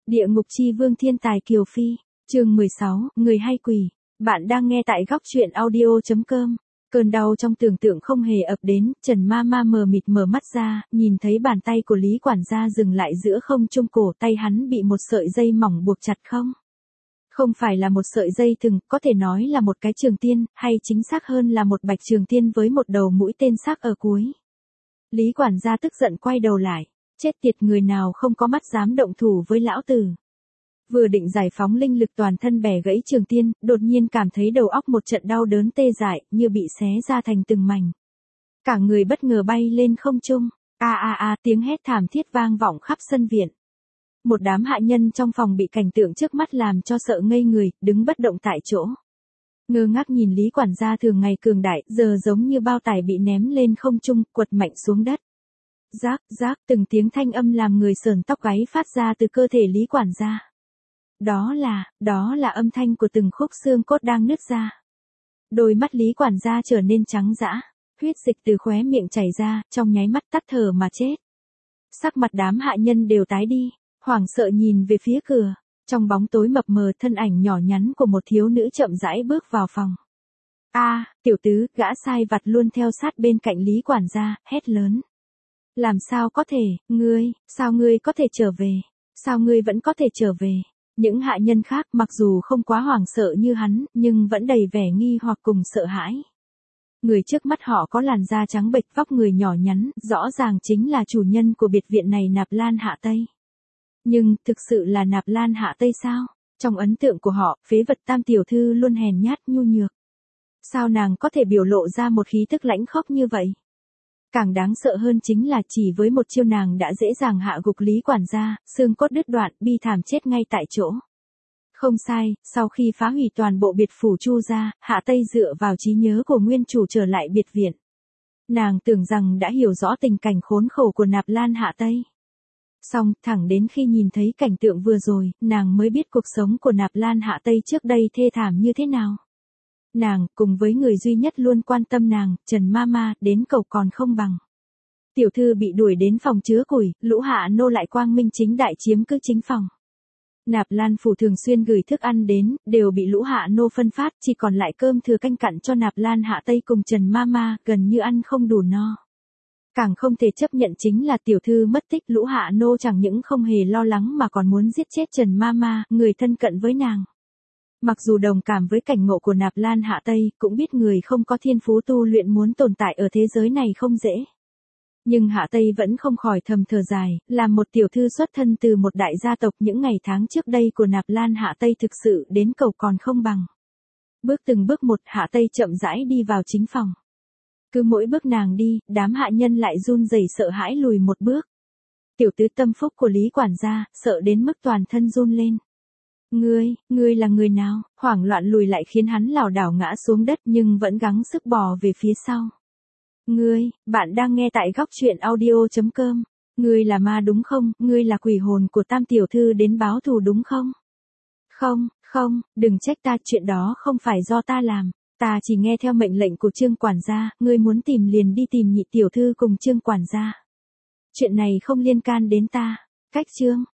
Địa ngục chi vương thiên tài Kiều Phi, chương 16, người hay quỷ. Bạn đang nghe tại góc truyện audio.com. Cơn đau trong tưởng tượng không hề ập đến, Trần Ma Ma mờ mịt mở mắt ra, nhìn thấy bàn tay của Lý quản gia dừng lại giữa không trung, cổ tay hắn bị một sợi dây mỏng buộc chặt không. Không phải là một sợi dây thừng, có thể nói là một cái trường tiên, hay chính xác hơn là một bạch trường tiên với một đầu mũi tên sắc ở cuối. Lý quản gia tức giận quay đầu lại. Chết tiệt, người nào không có mắt dám động thủ với lão tử. Vừa định giải phóng linh lực toàn thân bẻ gãy trường tiên, đột nhiên cảm thấy đầu óc một trận đau đớn tê dại, như bị xé ra thành từng mảnh. Cả người bất ngờ bay lên không trung. Tiếng hét thảm thiết vang vọng khắp sân viện. Một đám hạ nhân trong phòng bị cảnh tượng trước mắt làm cho sợ ngây người, đứng bất động tại chỗ. Ngơ ngác nhìn Lý quản gia thường ngày cường đại, giờ giống như bao tải bị ném lên không trung, quật mạnh xuống đất. Rác, rác, từng tiếng thanh âm làm người sởn tóc gáy phát ra từ cơ thể Lý quản gia. Đó là âm thanh của từng khúc xương cốt đang nứt ra. Đôi mắt Lý quản gia trở nên trắng dã, huyết dịch từ khóe miệng chảy ra, trong nháy mắt tắt thở mà chết. Sắc mặt đám hạ nhân đều tái đi, hoảng sợ nhìn về phía cửa. Trong bóng tối mập mờ, thân ảnh nhỏ nhắn của một thiếu nữ chậm rãi bước vào phòng. Tiểu tứ, gã sai vặt luôn theo sát bên cạnh Lý quản gia, hét lớn. Làm sao có thể, sao ngươi có thể trở về, sao ngươi vẫn có thể trở về. Những hạ nhân khác mặc dù không quá hoảng sợ như hắn, nhưng vẫn đầy vẻ nghi hoặc cùng sợ hãi. Người trước mắt họ có làn da trắng bệch, vóc người nhỏ nhắn, rõ ràng chính là chủ nhân của biệt viện này, Nạp Lan Hạ Tây. Nhưng, thực sự là Nạp Lan Hạ Tây sao? Trong ấn tượng của họ, phế vật tam tiểu thư luôn hèn nhát nhu nhược. Sao nàng có thể biểu lộ ra một khí tức lãnh khốc như vậy? Càng đáng sợ hơn chính là chỉ với một chiêu nàng đã dễ dàng hạ gục Lý quản gia, xương cốt đứt đoạn, bi thảm chết ngay tại chỗ. Không sai, sau khi phá hủy toàn bộ biệt phủ Chu gia, Hạ Tây dựa vào trí nhớ của nguyên chủ trở lại biệt viện. Nàng tưởng rằng đã hiểu rõ tình cảnh khốn khổ của Nạp Lan Hạ Tây. Song, thẳng đến khi nhìn thấy cảnh tượng vừa rồi, nàng mới biết cuộc sống của Nạp Lan Hạ Tây trước đây thê thảm như thế nào. Nàng, cùng với người duy nhất luôn quan tâm nàng, Trần Ma Ma, đến cầu còn không bằng. Tiểu thư bị đuổi đến phòng chứa củi, lũ hạ nô lại quang minh chính đại chiếm cứ chính phòng. Nạp Lan phủ thường xuyên gửi thức ăn đến, đều bị lũ hạ nô phân phát, chỉ còn lại cơm thừa canh cặn cho Nạp Lan Hạ Tây cùng Trần Ma Ma, gần như ăn không đủ no. Càng không thể chấp nhận chính là tiểu thư mất tích, lũ hạ nô chẳng những không hề lo lắng mà còn muốn giết chết Trần Ma Ma, người thân cận với nàng. Mặc dù đồng cảm với cảnh ngộ của Nạp Lan Hạ Tây, cũng biết người không có thiên phú tu luyện muốn tồn tại ở thế giới này không dễ. Nhưng Hạ Tây vẫn không khỏi thầm thở dài, làm một tiểu thư xuất thân từ một đại gia tộc, những ngày tháng trước đây của Nạp Lan Hạ Tây thực sự đến cầu còn không bằng. Bước từng bước một, Hạ Tây chậm rãi đi vào chính phòng. Cứ mỗi bước nàng đi, đám hạ nhân lại run rẩy sợ hãi lùi một bước. Tiểu tứ tâm phúc của Lý quản gia, sợ đến mức toàn thân run lên. Ngươi là người nào? Hoảng loạn lùi lại khiến hắn lảo đảo ngã xuống đất nhưng vẫn gắng sức bò về phía sau. Bạn đang nghe tại góc truyện audio.com. Ngươi là ma đúng không? Ngươi là quỷ hồn của tam tiểu thư đến báo thù đúng không? Không, đừng trách ta, chuyện đó không phải do ta làm. Ta chỉ nghe theo mệnh lệnh của Trương quản gia, ngươi muốn tìm liền đi tìm nhị tiểu thư cùng Trương quản gia. Chuyện này không liên can đến ta. Cách Trương,